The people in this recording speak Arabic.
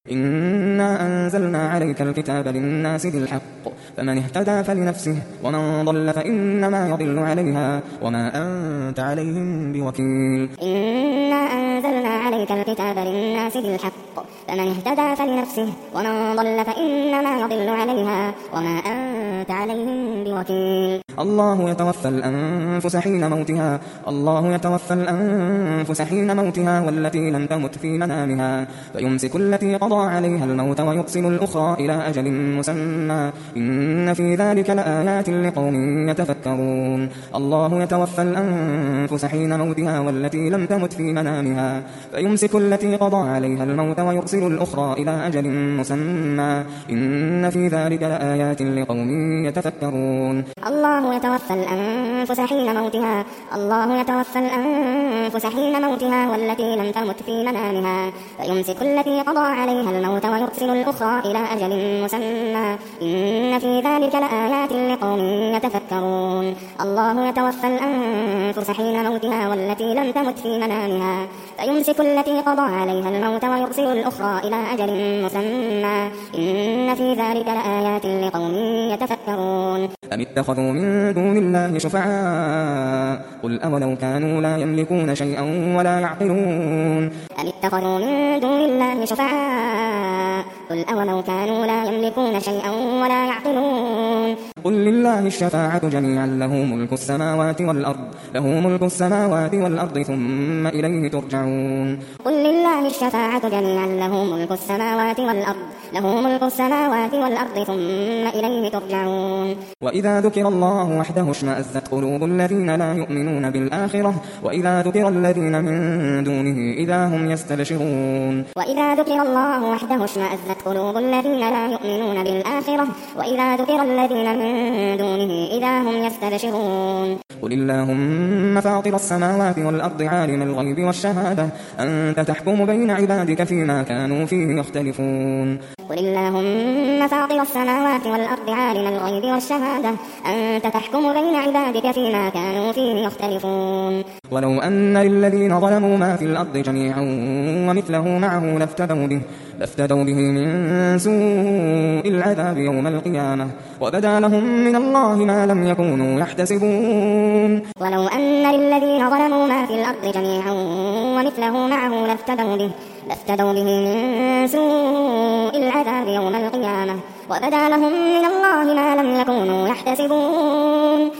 إنا أنزلنا عليك الكتاب للناس بالحق فمن اهتدى فلنفسه ومن ضل فإنما يضل عليها وما أنت عليهم بوكيل. إنا أنزلنا عليك الكتاب للناس بالحق فمن اهتدى فلنفسه ومن ضل فإنما يضل عليها وما أنت عليهم بوكيل. الله يتوفى الأنفس حين موتها والتي لم تمت في منامها فيمسك التي قضى عليها الموت ويرسل الأخرى إلى أجل مسمى إن في ذلك لآيات لقوم يتفكرون. الله يتوفى الأنفس حين موتها والتي لم تمت في منامها فيمسك التي قضى عليها الموت ويرسل الأخرى إلى أجل مسمى إن في ذلك لآيات لقوم يتفكرون. الله يتوفى الأنفس حين موتها والتي لم تمت في منامها فيمسك التي قضى عليها الموت ويرسل الأخرى إلى أجل مسمى إن في ذلك لآيات لقوم يتفكرون. الله يتوفى الأنفس حين موتها والتي لم تمت في منامها فيمسك التي قضى عليها الموت ويرسل الأخرى إلى أجل مسمى إن في ذلك لآيات لقوم يتفكرون. أم اتخذوا من دون الله شفعاء قل أولو كانوا لا يملكون شيئا ولا يعقلون. أم اتخذوا من دون الله شفعاء قل أولو كانوا لا يملكون شيئا ولا يعقلون. قل لله الشفاعة جميعا له ملك السماوات والأرض ثم إليه ترجعون. قل لله الشفاعة جميعا له ملك السماوات والأرض ثم إليه ترجعون. وإذا ذكر الله وحده اشمأزت قلوب الذين لا يؤمنون بالآخرة وإذا ذكر الذين من دونه إذا هم يستبشرون. وإذا ذكر الله وحده اشمأزت قلوب الذين لا يؤمنون بالآخرة وإذا ذكر الذين من دونه إذا هم يستبشرون. قل اللهم فاطر السماوات والأرض عالم الغيب والشهادة أنت تحكم بين عبادك فيما كانوا فيه يختلفون. قل اللهم فاطر السماوات والأرض عالم الغيب والشهادة أنت تحكم بين عبادك فيما كانوا فيه يختلفون. ولو أن للذين ظلموا ما في الأرض جميعا ومثله معه لافتدوا به من سوء العذاب يوم القيامة وبدا لهم من الله ما لم يكونوا يحتسبون. ولو أن للذين ظلموا ما في الأرض جميعا ومثله معه لافتدوا به من سوء العذاب يوم القيامة وبدا لهم من الله ما لم يكونوا يحتسبون.